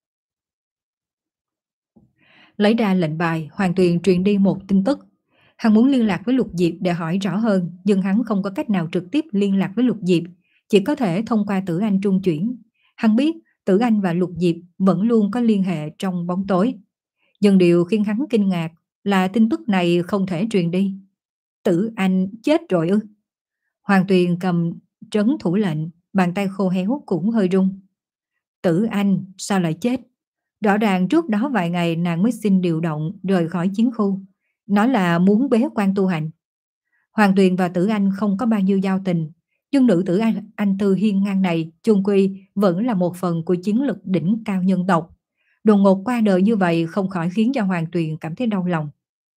Lấy ra lệnh bài, Hoàng Tuyền truyền đi một tin tức. Hắn muốn liên lạc với Lục Diệp để hỏi rõ hơn, nhưng hắn không có cách nào trực tiếp liên lạc với Lục Diệp, chỉ có thể thông qua Tử Anh trung chuyển. Hắn biết Tử Anh và Lục Diệp vẫn luôn có liên hệ trong bóng tối. Nhưng điều khiến hắn kinh ngạc là tin tức này không thể truyền đi. Tử Anh chết rồi ư? Hoàng Tuyền cầm trấn thủ lệnh, bàn tay khô héo cũng hơi run. Tử Anh sao lại chết? Rõ ràng trước đó vài ngày nàng mới xin điều động rời khỏi chiến khu, nói là muốn bế quan tu hành. Hoàng Tuyền và Tử Anh không có bao nhiêu giao tình, nhưng nữ tử Anh, anh tư hiên ngang này chung quy vẫn là một phần của chiến lực đỉnh cao nhân tộc. Đột ngột qua đời như vậy không khỏi khiến cho Hoàng Tuyền cảm thấy đau lòng.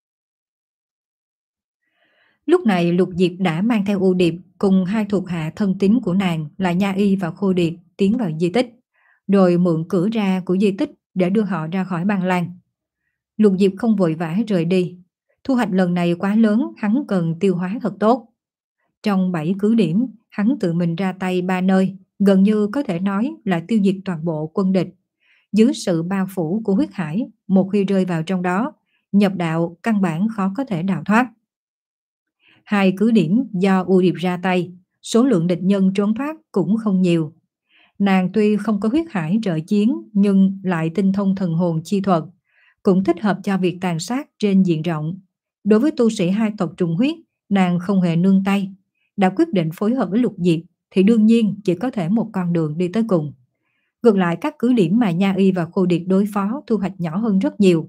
Lúc này Lục Diệp đã mang theo U Điệp cùng hai thuộc hạ thân tín của nàng là Nha Y và Khô Điệp tiến vào di tích, rồi mượn cửa ra của di tích để đưa họ ra khỏi băng lan. Lục Diệp không vội vã rời đi. Thu hoạch lần này quá lớn, hắn cần tiêu hóa thật tốt. Trong bảy cứ điểm, hắn tự mình ra tay ba nơi, gần như có thể nói là tiêu diệt toàn bộ quân địch. Dưới sự bao phủ của huyết hải, một khi rơi vào trong đó, nhập đạo căn bản khó có thể đào thoát. Hai cứ điểm do U Điệp ra tay, số lượng địch nhân trốn thoát cũng không nhiều. Nàng tuy không có huyết hải trợ chiến nhưng lại tinh thông thần hồn chi thuật, cũng thích hợp cho việc tàn sát trên diện rộng. Đối với tu sĩ hai tộc trùng huyết, nàng không hề nương tay. Đã quyết định phối hợp với Lục Diệp thì đương nhiên chỉ có thể một con đường đi tới cùng. Ngược lại các cứ điểm mà Nha Y và Khô Điệt đối phó thu hoạch nhỏ hơn rất nhiều.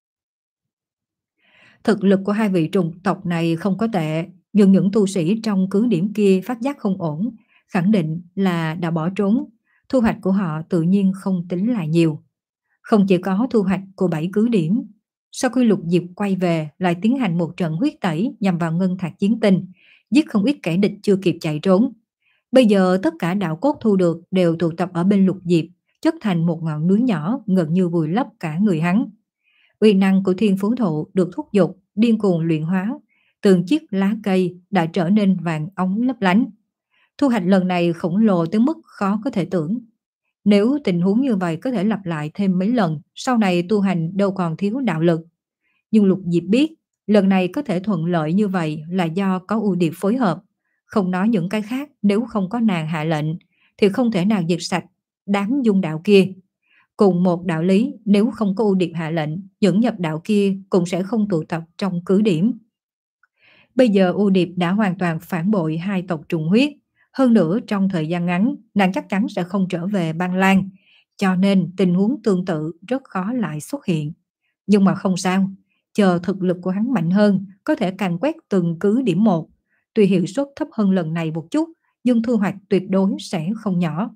Thực lực của hai vị trùng tộc này không có tệ, nhưng những tu sĩ trong cứ điểm kia phát giác không ổn, khẳng định là đã bỏ trốn. Thu hoạch của họ tự nhiên không tính là nhiều. Không chỉ có thu hoạch của bảy cứ điểm. Sau khi Lục Diệp quay về lại tiến hành một trận huyết tẩy nhằm vào ngân thạch chiến tinh, giết không ít kẻ địch chưa kịp chạy trốn. Bây giờ tất cả đạo cốt thu được đều tụ tập ở bên Lục Diệp, chất thành một ngọn núi nhỏ gần như vùi lấp cả người hắn. Uy năng của thiên phú thụ được thúc giục, điên cuồng luyện hóa, từng chiếc lá cây đã trở nên vàng óng lấp lánh. Thu hoạch lần này khổng lồ tới mức khó có thể tưởng. Nếu tình huống như vậy có thể lặp lại thêm mấy lần, sau này tu hành đâu còn thiếu đạo lực. Nhưng Lục Diệp biết, lần này có thể thuận lợi như vậy là do có ưu điệp phối hợp. Không nói những cái khác, nếu không có nàng hạ lệnh, thì không thể nào diệt sạch đám dung đạo kia. Cùng một đạo lý, nếu không có ưu điệp hạ lệnh, những nhập đạo kia cũng sẽ không tụ tập trong cứ điểm. Bây giờ ưu điệp đã hoàn toàn phản bội hai tộc trùng huyết. Hơn nữa trong thời gian ngắn, nàng chắc chắn sẽ không trở về Băng Lan. Cho nên tình huống tương tự rất khó lại xuất hiện. Nhưng mà không sao, chờ thực lực của hắn mạnh hơn, có thể càn quét từng cứ điểm một. Tuy hiệu suất thấp hơn lần này một chút, nhưng thu hoạch tuyệt đối sẽ không nhỏ.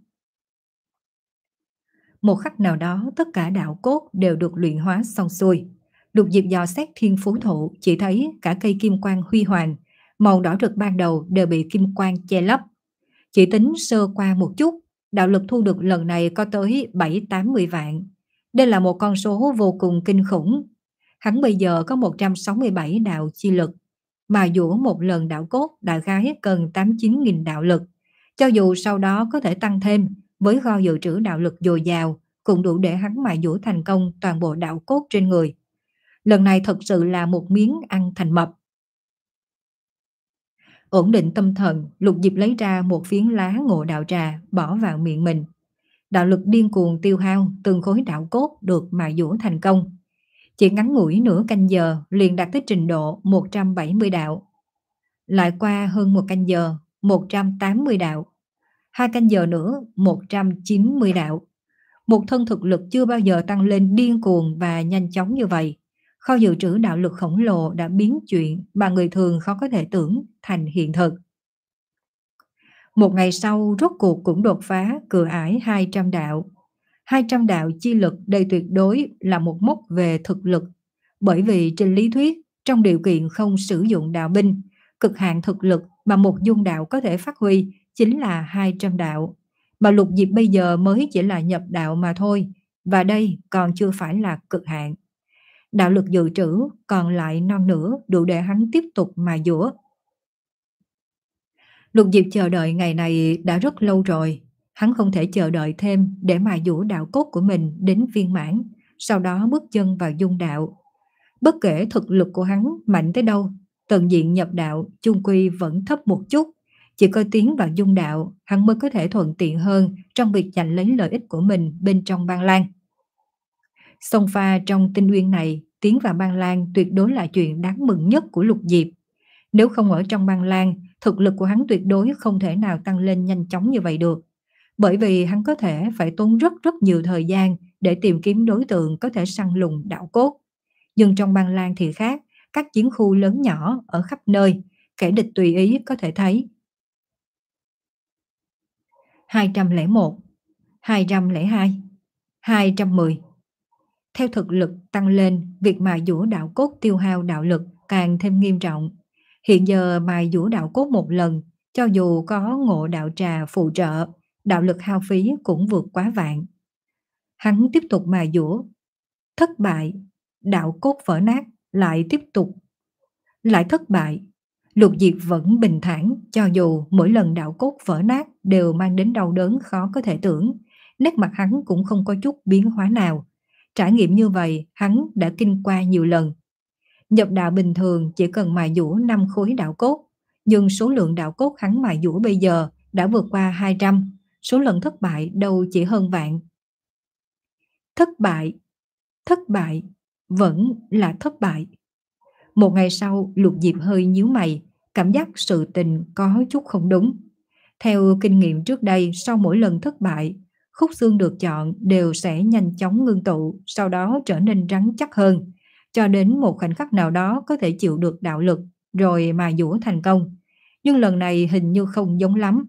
Một khắc nào đó tất cả đạo cốt đều được luyện hóa xong xuôi. Lục Diệp dò xét thiên phú thụ, chỉ thấy cả cây kim quang huy hoàng, màu đỏ rực ban đầu đều bị kim quang che lấp. Chỉ tính sơ qua một chút, đạo lực thu được lần này có tới bảy tám mươi vạn. Đây là một con số vô cùng kinh khủng. Hắn bây giờ có một trăm sáu mươi bảy đạo chi lực, mà dũa một lần đạo cốt đại khái cần tám chín nghìn đạo lực. Cho dù sau đó có thể tăng thêm, với kho dự trữ đạo lực dồi dào, cũng đủ để hắn mài dũa thành công toàn bộ đạo cốt trên người. Lần này thật sự là một miếng ăn thành mập. Ổn định tâm thần, Lục Diệp lấy ra một phiến lá ngộ đạo trà, bỏ vào miệng mình. Đạo lực điên cuồng tiêu hao, từng khối đạo cốt được mài dũa thành công. Chỉ ngắn ngủi nửa canh giờ liền đạt tới trình độ một trăm bảy mươi đạo. Lại qua hơn một canh giờ, một trăm tám mươi đạo. Hai canh giờ nữa, một trăm chín mươi đạo. Một thân thực lực chưa bao giờ tăng lên điên cuồng và nhanh chóng như vậy. Kho dự trữ đạo lực khổng lồ đã biến chuyện mà người thường khó có thể tưởng thành hiện thực. Một ngày sau rốt cuộc cũng đột phá cửa ải hai trăm đạo. hai trăm đạo chi lực đây tuyệt đối là một mốc về thực lực. Bởi vì trên lý thuyết, trong điều kiện không sử dụng đạo binh, cực hạn thực lực mà một dung đạo có thể phát huy chính là hai trăm đạo. Mà Lục Diệp bây giờ mới chỉ là nhập đạo mà thôi, và đây còn chưa phải là cực hạn. Đạo lực dự trữ còn lại non nữa đủ để hắn tiếp tục mà dũa. Lục Diệp chờ đợi ngày này đã rất lâu rồi. Hắn không thể chờ đợi thêm để mà dũa đạo cốt của mình đến viên mãn, sau đó bước chân vào dung đạo. Bất kể thực lực của hắn mạnh tới đâu, tận diện nhập đạo chung quy vẫn thấp một chút. Chỉ có tiến vào dung đạo, hắn mới có thể thuận tiện hơn trong việc giành lấy lợi ích của mình bên trong Băng Lan. Song pha trong tinh uyên này, tiến vào Băng Lan tuyệt đối là chuyện đáng mừng nhất của Lục Diệp. Nếu không ở trong Băng Lan, thực lực của hắn tuyệt đối không thể nào tăng lên nhanh chóng như vậy được. Bởi vì hắn có thể phải tốn rất rất nhiều thời gian để tìm kiếm đối tượng có thể săn lùng đạo cốt. Nhưng trong Băng Lan thì khác, các chiến khu lớn nhỏ ở khắp nơi, kẻ địch tùy ý có thể thấy. hai trăm lẻ một, hai trăm lẻ hai, hai trăm mười. Theo thực lực tăng lên, việc mài dũa đạo cốt tiêu hao đạo lực càng thêm nghiêm trọng. Hiện giờ mài dũa đạo cốt một lần, cho dù có ngộ đạo trà phụ trợ, đạo lực hao phí cũng vượt quá vạn. Hắn tiếp tục mài dũa, thất bại, đạo cốt vỡ nát, lại tiếp tục lại thất bại. Lục Diệp vẫn bình thản cho dù mỗi lần đạo cốt vỡ nát đều mang đến đau đớn khó có thể tưởng. Nét mặt hắn cũng không có chút biến hóa nào. Trải nghiệm như vậy hắn đã kinh qua nhiều lần. Nhập đạo bình thường chỉ cần mài dũa năm khối đạo cốt, nhưng số lượng đạo cốt hắn mài dũa bây giờ đã vượt qua hai trăm, số lần thất bại đâu chỉ hơn vạn. Thất bại, thất bại, vẫn là thất bại. Một ngày sau, Lục Diệp hơi nhíu mày, cảm giác sự tình có chút không đúng. Theo kinh nghiệm trước đây, sau mỗi lần thất bại, khúc xương được chọn đều sẽ nhanh chóng ngưng tụ, sau đó trở nên rắn chắc hơn, cho đến một khoảnh khắc nào đó có thể chịu được đạo lực, rồi mài dũa thành công. Nhưng lần này hình như không giống lắm.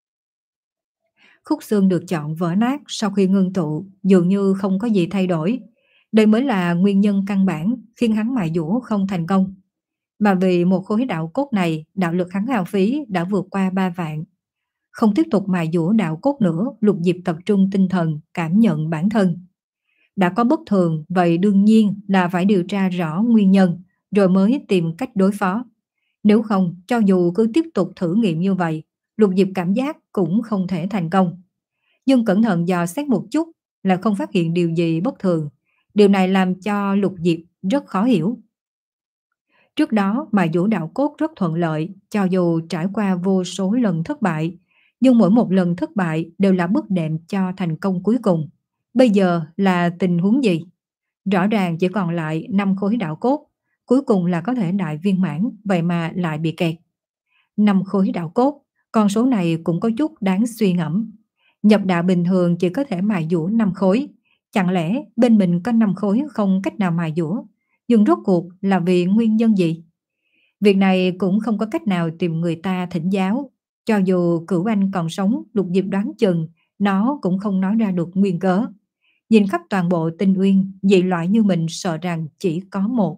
Khúc xương được chọn vỡ nát sau khi ngưng tụ, dường như không có gì thay đổi. Đây mới là nguyên nhân căn bản khiến hắn mài dũa không thành công. Mà vì một khối đạo cốt này, đạo lực hắn hao phí đã vượt qua ba vạn. Không tiếp tục mài dũa đạo cốt nữa, Lục Diệp tập trung tinh thần, cảm nhận bản thân. Đã có bất thường, vậy đương nhiên là phải điều tra rõ nguyên nhân, rồi mới tìm cách đối phó. Nếu không, cho dù cứ tiếp tục thử nghiệm như vậy, Lục Diệp cảm giác cũng không thể thành công. Nhưng cẩn thận dò xét một chút là không phát hiện điều gì bất thường. Điều này làm cho Lục Diệp rất khó hiểu. Trước đó mài dũa đạo cốt rất thuận lợi, cho dù trải qua vô số lần thất bại, nhưng mỗi một lần thất bại đều là bước đệm cho thành công cuối cùng. Bây giờ là tình huống gì? Rõ ràng chỉ còn lại năm khối đạo cốt, cuối cùng là có thể đại viên mãn, vậy mà lại bị kẹt. năm khối đạo cốt, con số này cũng có chút đáng suy ngẫm. Nhập đạo bình thường chỉ có thể mài dũa năm khối, chẳng lẽ bên mình có năm khối không cách nào mài dũa? Nhưng rốt cuộc là vì nguyên nhân gì? Việc này cũng không có cách nào tìm người ta thỉnh giáo. Cho dù Cửu Anh còn sống, Lục Diệp đoán chừng nó cũng không nói ra được nguyên cớ. Nhìn khắp toàn bộ Tinh Uyên, dị loại như mình sợ rằng chỉ có một.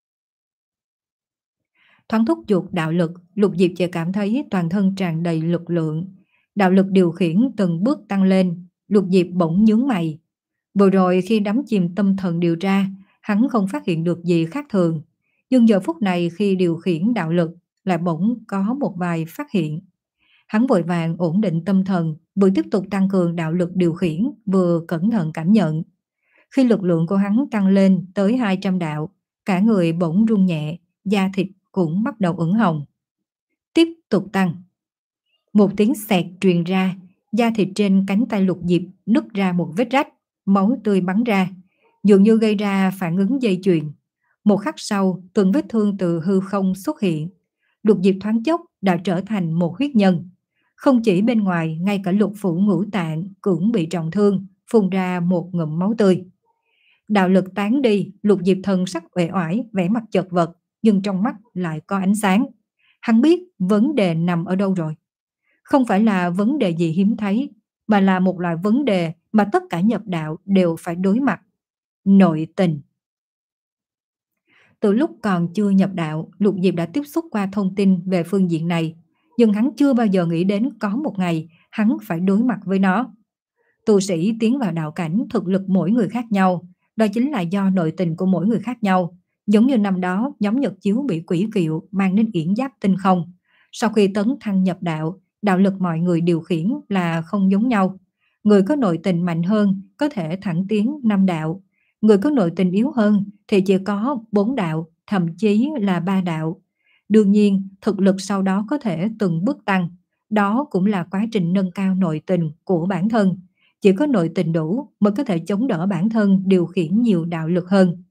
Thoáng thúc giục đạo lực, Lục Diệp chỉ cảm thấy toàn thân tràn đầy lực lượng. Đạo lực điều khiển từng bước tăng lên, Lục Diệp bỗng nhướng mày. Vừa rồi khi đắm chìm tâm thần điều tra, hắn không phát hiện được gì khác thường. Nhưng giờ phút này khi điều khiển đạo lực, lại bỗng có một vài phát hiện. Hắn vội vàng ổn định tâm thần, vừa tiếp tục tăng cường đạo lực điều khiển, vừa cẩn thận cảm nhận. Khi lực lượng của hắn tăng lên tới hai trăm đạo, cả người bỗng run nhẹ, da thịt cũng bắt đầu ửng hồng. Tiếp tục tăng. Một tiếng xẹt truyền ra, da thịt trên cánh tay Lục Diệp nứt ra một vết rách, máu tươi bắn ra, dường như gây ra phản ứng dây chuyền. Một khắc sau, từng vết thương từ hư không xuất hiện. Lục Diệp thoáng chốc đã trở thành một huyết nhân. Không chỉ bên ngoài, ngay cả lục phủ ngũ tạng cũng bị trọng thương, phun ra một ngụm máu tươi. Đạo lực tán đi, Lục Diệp thần sắc uể oải, vẻ mặt chật vật, nhưng trong mắt lại có ánh sáng. Hắn biết vấn đề nằm ở đâu rồi. Không phải là vấn đề gì hiếm thấy, mà là một loại vấn đề mà tất cả nhập đạo đều phải đối mặt. Nội tình. Từ lúc còn chưa nhập đạo, Lục Diệp đã tiếp xúc qua thông tin về phương diện này, nhưng hắn chưa bao giờ nghĩ đến có một ngày hắn phải đối mặt với nó. Tu sĩ tiến vào đạo cảnh, thực lực mỗi người khác nhau, đó chính là do nội tình của mỗi người khác nhau. Giống như năm đó nhóm Nhật Chiếu bị quỷ kiệu mang đến yển giáp tinh không. Sau khi tấn thăng nhập đạo, đạo lực mọi người điều khiển là không giống nhau. Người có nội tình mạnh hơn có thể thẳng tiến năm đạo, người có nội tình yếu hơn thì chỉ có bốn đạo, thậm chí là ba đạo. Đương nhiên, thực lực sau đó có thể từng bước tăng. Đó cũng là quá trình nâng cao nội tình của bản thân. Chỉ có nội tình đủ mới có thể chống đỡ bản thân điều khiển nhiều đạo lực hơn.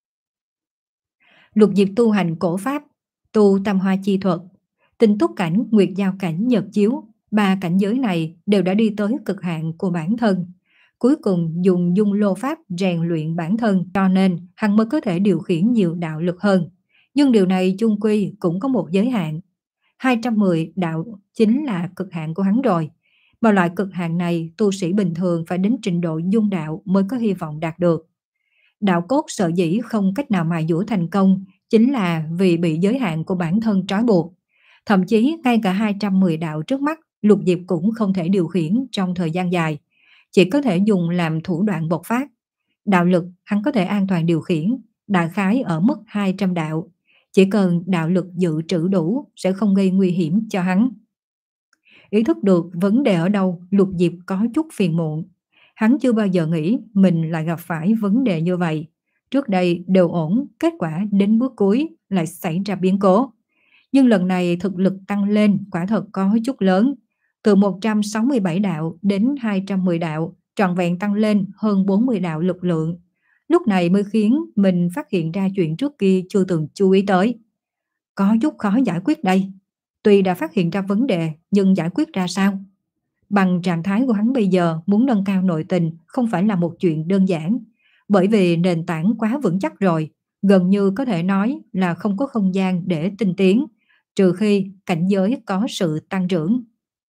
Lục Diệp tu hành cổ pháp, tu tam hoa chi thuật, tinh túc cảnh, nguyệt giao cảnh, nhật chiếu. Ba cảnh giới này đều đã đi tới cực hạn của bản thân. Cuối cùng dùng dung lô pháp rèn luyện bản thân, cho nên hắn mới có thể điều khiển nhiều đạo lực hơn. Nhưng điều này chung quy cũng có một giới hạn. hai trăm mười đạo chính là cực hạn của hắn rồi. Mà loại cực hạn này tu sĩ bình thường phải đến trình độ dung đạo mới có hy vọng đạt được. Đạo cốt sở dĩ không cách nào mài dũa thành công chính là vì bị giới hạn của bản thân trói buộc. Thậm chí ngay cả hai trăm mười đạo trước mắt, Lục Diệp cũng không thể điều khiển trong thời gian dài. Chỉ có thể dùng làm thủ đoạn bộc phát. Đạo lực hắn có thể an toàn điều khiển, đại khái ở mức hai trăm đạo. Chỉ cần đạo lực dự trữ đủ sẽ không gây nguy hiểm cho hắn. Ý thức được vấn đề ở đâu, Lục Diệp có chút phiền muộn. Hắn chưa bao giờ nghĩ mình lại gặp phải vấn đề như vậy. Trước đây đều ổn, kết quả đến bước cuối lại xảy ra biến cố. Nhưng lần này thực lực tăng lên quả thật có chút lớn. Từ một trăm sáu mươi bảy đạo đến hai trăm mười đạo, trọn vẹn tăng lên hơn bốn mươi đạo lực lượng. Lúc này mới khiến mình phát hiện ra chuyện trước kia chưa từng chú ý tới. Có chút khó giải quyết đây. Tuy đã phát hiện ra vấn đề, nhưng giải quyết ra sao? Bằng trạng thái của hắn bây giờ, muốn nâng cao nội tình không phải là một chuyện đơn giản. Bởi vì nền tảng quá vững chắc rồi, gần như có thể nói là không có không gian để tinh tiến, trừ khi cảnh giới có sự tăng trưởng.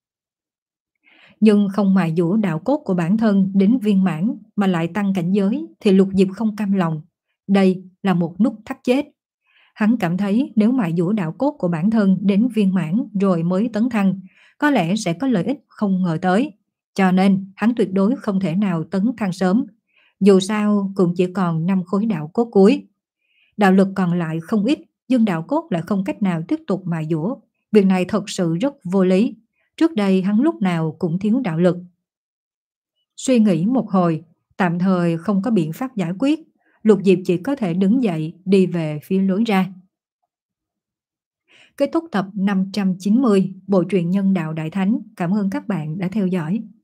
Nhưng không mài dũa đạo cốt của bản thân đến viên mãn mà lại tăng cảnh giới thì Lục Diệp không cam lòng. Đây là một nút thắt chết. Hắn cảm thấy nếu mài dũa đạo cốt của bản thân đến viên mãn rồi mới tấn thăng, có lẽ sẽ có lợi ích không ngờ tới. Cho nên hắn tuyệt đối không thể nào tấn thăng sớm. Dù sao cũng chỉ còn năm khối đạo cốt cuối. Đạo lực còn lại không ít, nhưng đạo cốt lại không cách nào tiếp tục mài dũa. Việc này thật sự rất vô lý. Trước đây hắn lúc nào cũng thiếu đạo lực. Suy nghĩ một hồi, tạm thời không có biện pháp giải quyết. Lục Diệp chỉ có thể đứng dậy đi về phía lối ra. Kết thúc tập năm trăm chín mươi Bộ truyện Nhân Đạo Đại Thánh. Cảm ơn các bạn đã theo dõi.